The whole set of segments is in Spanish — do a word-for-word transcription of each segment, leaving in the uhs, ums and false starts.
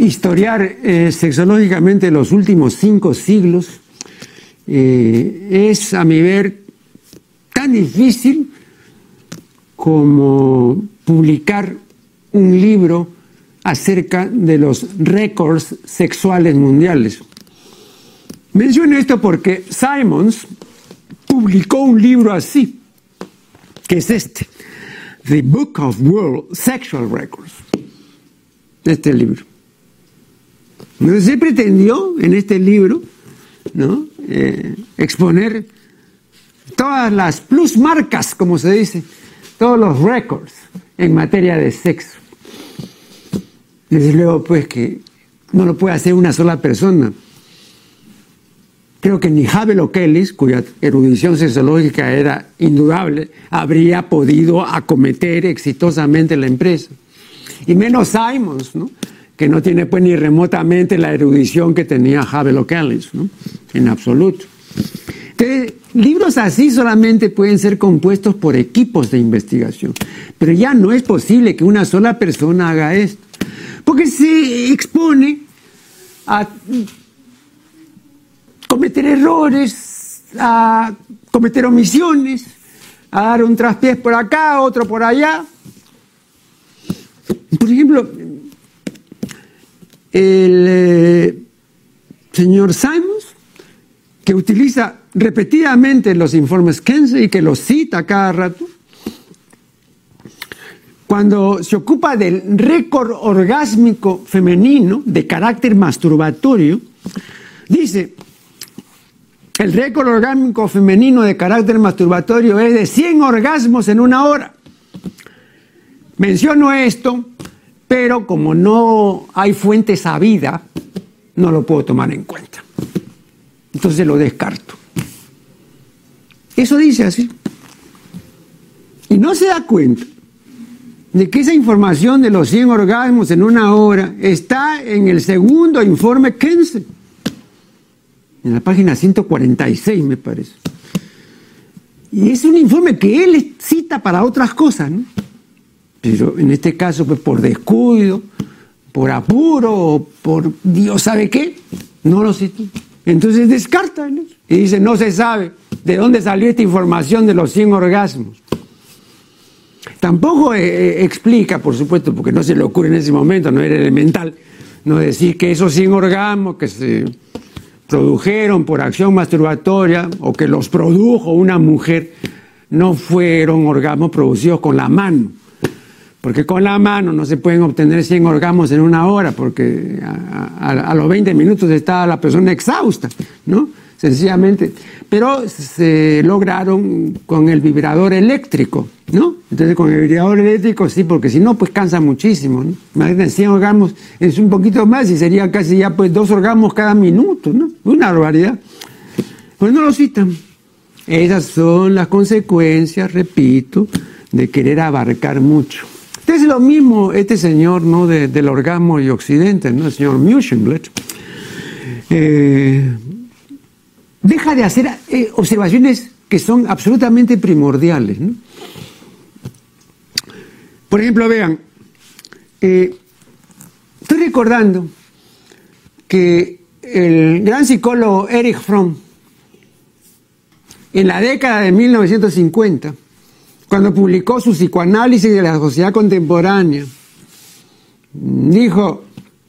historiar eh, sexológicamente los últimos cinco siglos eh, es, a mi ver, tan difícil como publicar un libro acerca de los récords sexuales mundiales. Menciono esto porque Simons publicó un libro así, que es este, The Book of World Sexual Records. Este libro. Entonces se pretendió en este libro, ¿no? eh, exponer todas las plusmarcas, como se dice, todos los récords en materia de sexo. Desde luego, pues, que no lo puede hacer una sola persona. Creo que ni Havel o Kelly, cuya erudición sexológica era indudable, habría podido acometer exitosamente la empresa. Y menos Simons, ¿no? Que no tiene pues ni remotamente la erudición que tenía Havel o Kelly, ¿no? En absoluto. Entonces, libros así solamente pueden ser compuestos por equipos de investigación. Pero ya no es posible que una sola persona haga esto. Porque se expone a cometer errores, a cometer omisiones, a dar un traspiés por acá, otro por allá. Por ejemplo, el eh, señor Simons, que utiliza repetidamente los informes Kinsey y que los cita cada rato, cuando se ocupa del récord orgásmico femenino de carácter masturbatorio, dice: el récord orgásmico femenino de carácter masturbatorio es de cien orgasmos en una hora. Menciono esto, pero como no hay fuente sabida, no lo puedo tomar en cuenta. Entonces lo descarto. Eso dice así. Y no se da cuenta de que esa información de los cien orgasmos en una hora está en el segundo informe Kinsey. En la página ciento cuarenta y seis, me parece. Y es un informe que él cita para otras cosas, ¿no? Pero en este caso, pues por descuido, por apuro, o por Dios sabe qué, no lo cita. Entonces descarta, ¿no? Y dice: no se sabe de dónde salió esta información de los cien orgasmos. Tampoco eh, explica, por supuesto, porque no se le ocurre en ese momento, no era elemental, no decir que esos cien orgasmos que se produjeron por acción masturbatoria o que los produjo una mujer no fueron orgasmos producidos con la mano, porque con la mano no se pueden obtener cien orgasmos en una hora, porque a, a, a los veinte minutos está la persona exhausta, ¿no? Sencillamente, pero se lograron con el vibrador eléctrico, ¿no? Entonces con el vibrador eléctrico sí, porque si no, pues cansa muchísimo, ¿no? Imagínense, cien orgasmos es un poquito más y sería casi ya pues dos orgasmos cada minuto, ¿no? Una barbaridad. Pues no lo citan. Esas son las consecuencias, repito, de querer abarcar mucho. Entonces es lo mismo este señor, ¿no? De, del orgasmo y Occidente, ¿no? El señor Muschenblet. Eh... deja de hacer eh, observaciones que son absolutamente primordiales, ¿no? Por ejemplo, vean, eh, estoy recordando que el gran psicólogo Erich Fromm, en la década de mil novecientos cincuenta, cuando publicó su psicoanálisis de la sociedad contemporánea, dijo: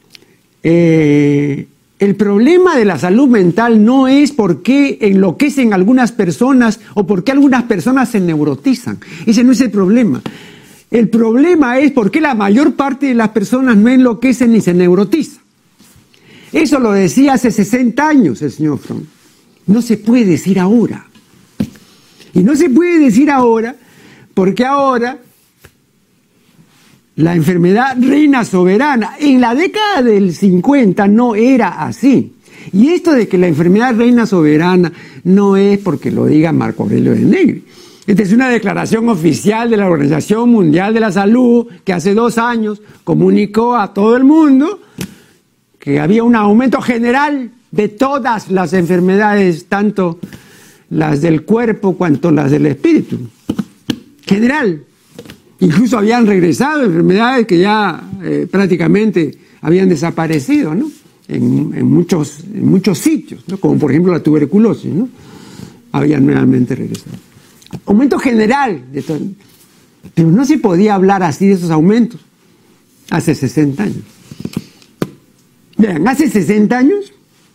eh, el problema de la salud mental no es por qué enloquecen algunas personas o por qué algunas personas se neurotizan. Ese no es el problema. El problema es por qué la mayor parte de las personas no enloquecen ni se neurotizan. Eso lo decía hace sesenta años el señor Fromm. No se puede decir ahora. Y no se puede decir ahora porque ahora la enfermedad reina soberana. En la década del cincuenta no era así. Y esto de que la enfermedad reina soberana no es porque lo diga Marco Aurelio de Negri. Esta es una declaración oficial de la Organización Mundial de la Salud que hace dos años comunicó a todo el mundo que había un aumento general de todas las enfermedades, tanto las del cuerpo cuanto las del espíritu. General. Incluso habían regresado enfermedades que ya eh, prácticamente habían desaparecido, ¿no? En, en, muchos, en muchos sitios, ¿no? Como por ejemplo la tuberculosis, ¿no? Habían nuevamente regresado. Aumento general de todo. Pero no se podía hablar así de esos aumentos hace sesenta años. Vean, hace sesenta años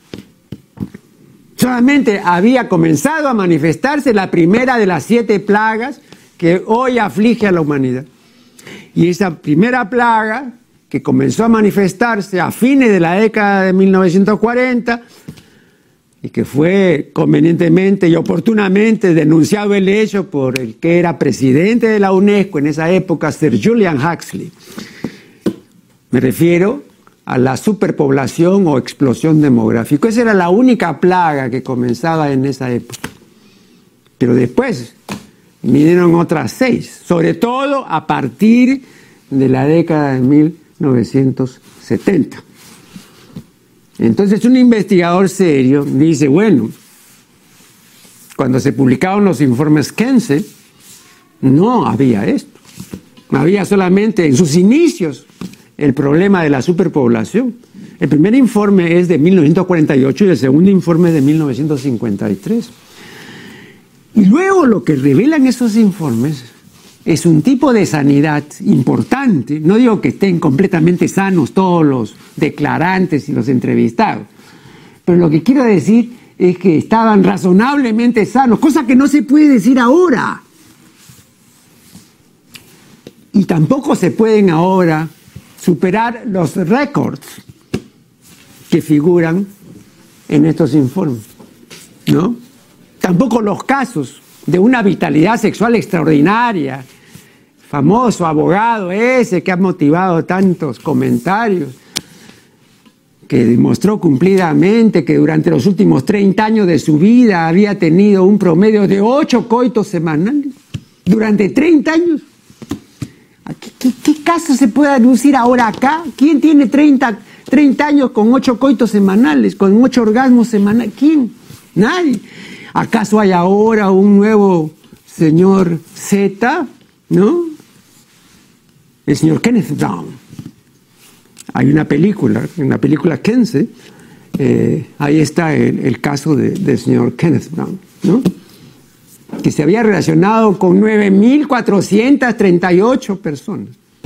solamente había comenzado a manifestarse la primera de las siete plagas que hoy aflige a la humanidad. Y esa primera plaga, que comenzó a manifestarse a fines de la década de mil novecientos cuarenta, y que fue convenientemente y oportunamente denunciado el hecho por el que era presidente de la UNESCO en esa época, Sir Julian Huxley. Me refiero a la superpoblación o explosión demográfica. Esa era la única plaga que comenzaba en esa época. Pero después vinieron otras seis, sobre todo a partir de la década de mil novecientos setenta. Entonces un investigador serio dice, bueno, cuando se publicaron los informes Kense, no había esto. Había solamente en sus inicios el problema de la superpoblación. El primer informe es de mil novecientos cuarenta y ocho y el segundo informe es de mil novecientos cincuenta y tres. Y luego lo que revelan esos informes es un tipo de sanidad importante. No digo que estén completamente sanos todos los declarantes y los entrevistados, pero lo que quiero decir es que estaban razonablemente sanos, cosa que no se puede decir ahora. Y tampoco se pueden ahora superar los récords que figuran en estos informes, ¿no? Tampoco los casos de una vitalidad sexual extraordinaria, famoso abogado ese que ha motivado tantos comentarios, que demostró cumplidamente que durante los últimos treinta años de su vida había tenido un promedio de ocho coitos semanales, durante treinta años. ¿Qué, qué, qué caso se puede anunciar ahora acá? ¿Quién tiene treinta, treinta años con ocho coitos semanales, con ocho orgasmos semanales? ¿Quién? Nadie. ¿Acaso hay ahora un nuevo señor Z, no? El señor Kenneth Brown. Hay una película, una película Kense, eh, ahí está el, el caso de, del señor Kenneth Brown, ¿no? Que se había relacionado con nueve mil cuatrocientas treinta y ocho personas.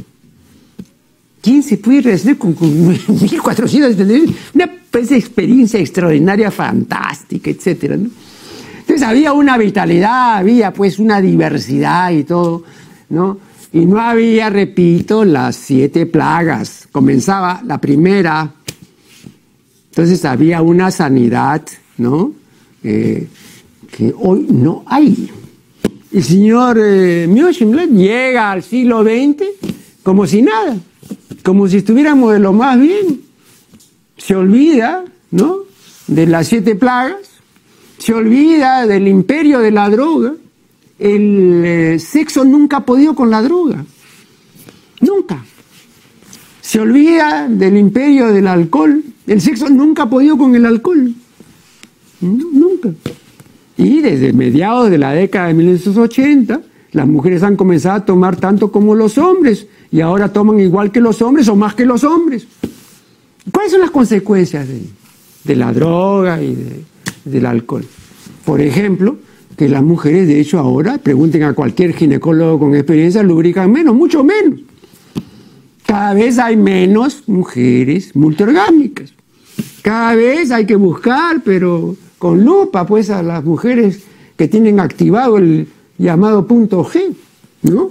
¿Quién se puede relacionar con, con nueve mil cuatrocientas treinta y ocho? Una pues, experiencia extraordinaria, fantástica, etcétera, ¿no? Entonces había una vitalidad, había pues una diversidad y todo, ¿no? Y no había, repito, las siete plagas. Comenzaba la primera, entonces había una sanidad, ¿no? Eh, que hoy no hay. El señor eh, Muschenblet llega al siglo veinte como si nada, como si estuviéramos de lo más bien. Se olvida, ¿no?, de las siete plagas, se olvida del imperio de la droga. El eh, sexo nunca ha podido con la droga, nunca. Se olvida del imperio del alcohol. El sexo nunca ha podido con el alcohol, no, nunca. Y desde mediados de la década de mil novecientos ochenta, las mujeres han comenzado a tomar tanto como los hombres, y ahora toman igual que los hombres o más que los hombres. ¿Cuáles son las consecuencias de, de la droga y de, del alcohol? Por ejemplo, que las mujeres, de hecho, ahora, pregunten a cualquier ginecólogo con experiencia, lubrican menos, mucho menos. Cada vez hay menos mujeres multiorgámicas. Cada vez hay que buscar, pero con lupa, pues, a las mujeres que tienen activado el llamado punto G, ¿no?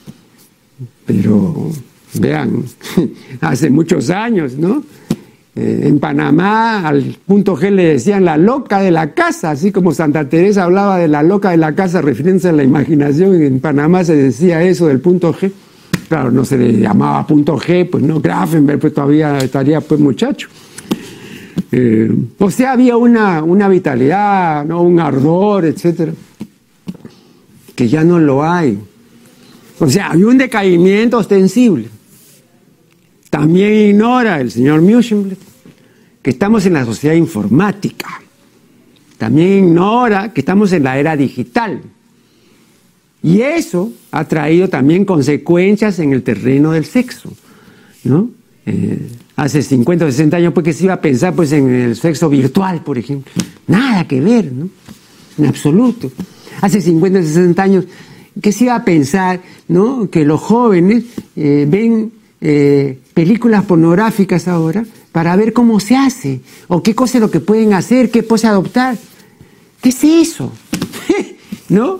Pero, vean, hace muchos años, ¿no? Eh, en Panamá al punto G le decían la loca de la casa, así como Santa Teresa hablaba de la loca de la casa refiriéndose a la imaginación. En Panamá se decía eso del punto G. Claro, no se le llamaba punto G, pues no, Grafenberg pues todavía estaría pues muchacho. Eh, o sea, había una, una vitalidad, ¿no?, un ardor, etcétera, que ya no lo hay. O sea, había un decaimiento ostensible. También ignora el señor Muschenblet que estamos en la sociedad informática. También ignora que estamos en la era digital. Y eso ha traído también consecuencias en el terreno del sexo, ¿no? Eh, hace cincuenta o sesenta años, pues que se iba a pensar pues en el sexo virtual, por ejemplo. Nada que ver, ¿no? En absoluto. Hace cincuenta o sesenta años, ¿qué se iba a pensar, ¿no? Que los jóvenes eh, ven eh, películas pornográficas ahora para ver cómo se hace, o qué cosa es lo que pueden hacer, qué pose adoptar. ¿Qué es eso? ¿No?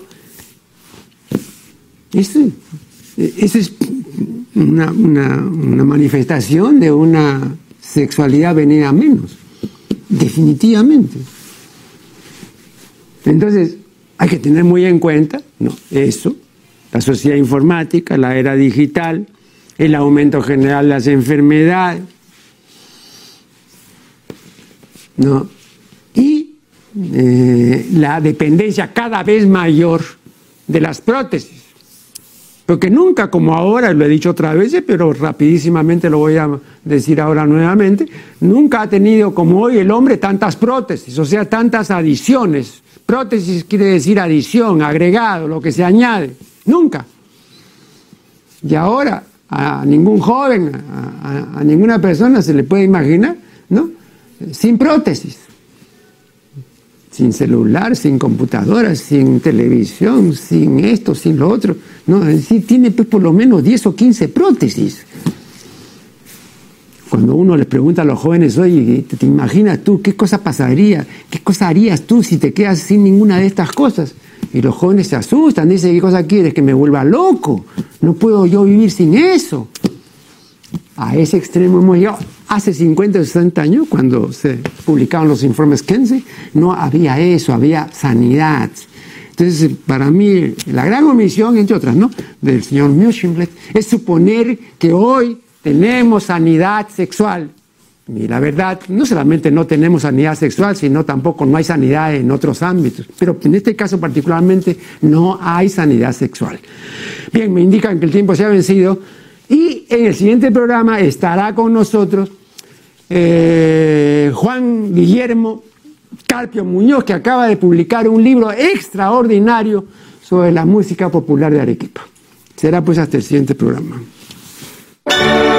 Eso, eso es una, una, una manifestación de una sexualidad venida a menos, definitivamente. Entonces, hay que tener muy en cuenta, no, eso, la sociedad informática, la era digital, el aumento general de las enfermedades, ¿no? Y eh, la dependencia cada vez mayor de las prótesis. Porque nunca, como ahora, lo he dicho otras veces, pero rapidísimamente lo voy a decir ahora nuevamente, nunca ha tenido como hoy el hombre tantas prótesis, o sea, tantas adiciones. Prótesis quiere decir adición, agregado, lo que se añade. Nunca. Y ahora a ningún joven, a, a, a ninguna persona se le puede imaginar, ¿no? Sin prótesis. Sin celular, sin computadora, sin televisión, sin esto, sin lo otro. No, es decir, tiene pues por lo menos diez o quince prótesis. Cuando uno les pregunta a los jóvenes, oye, ¿te, te imaginas tú qué cosa pasaría? ¿Qué cosa harías tú si te quedas sin ninguna de estas cosas? Y los jóvenes se asustan, dicen, ¿qué cosa quieres? Que me vuelva loco. No puedo yo vivir sin eso. A ese extremo hemos llegado. Hace cincuenta o sesenta años, cuando se publicaban los informes Kinsey, no había eso, había sanidad. Entonces, para mí, la gran omisión, entre otras, ¿no?, del señor Muschenblet, es suponer que hoy tenemos sanidad sexual. Y la verdad, no solamente no tenemos sanidad sexual, sino tampoco no hay sanidad en otros ámbitos. Pero en este caso particularmente no hay sanidad sexual. Bien, me indican que el tiempo se ha vencido. Y en el siguiente programa estará con nosotros eh, Juan Guillermo Carpio Muñoz, que acaba de publicar un libro extraordinario sobre la música popular de Arequipa. Será pues hasta el siguiente programa.